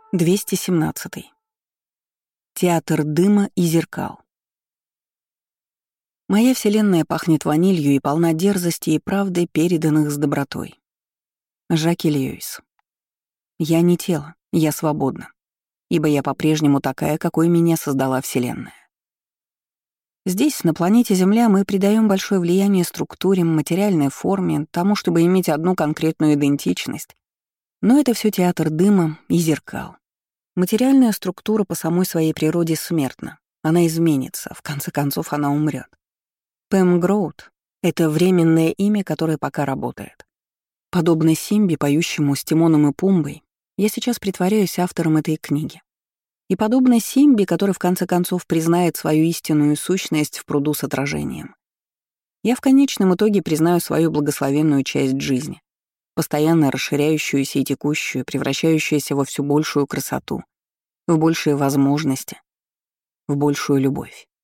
217. Театр дыма и зеркал. Моя вселенная пахнет ванилью и полна дерзости и правды, переданных с добротой. Жаки Льюис. Я не тело, я свободна, ибо я по-прежнему такая, какой меня создала Вселенная. Здесь, на планете Земля, мы придаем большое влияние структуре, материальной форме, тому, чтобы иметь одну конкретную идентичность. Но это все театр дыма и зеркал. Материальная структура по самой своей природе смертна. Она изменится, в конце концов она умрет. Пэм Гроуд — это временное имя, которое пока работает. Подобно Симби, поющему с Тимоном и Пумбой, я сейчас притворяюсь автором этой книги. И подобно Симби, который в конце концов признает свою истинную сущность в пруду с отражением, я в конечном итоге признаю свою благословенную часть жизни, постоянно расширяющуюся и текущую, превращающуюся во всю большую красоту, в большие возможности, в большую любовь.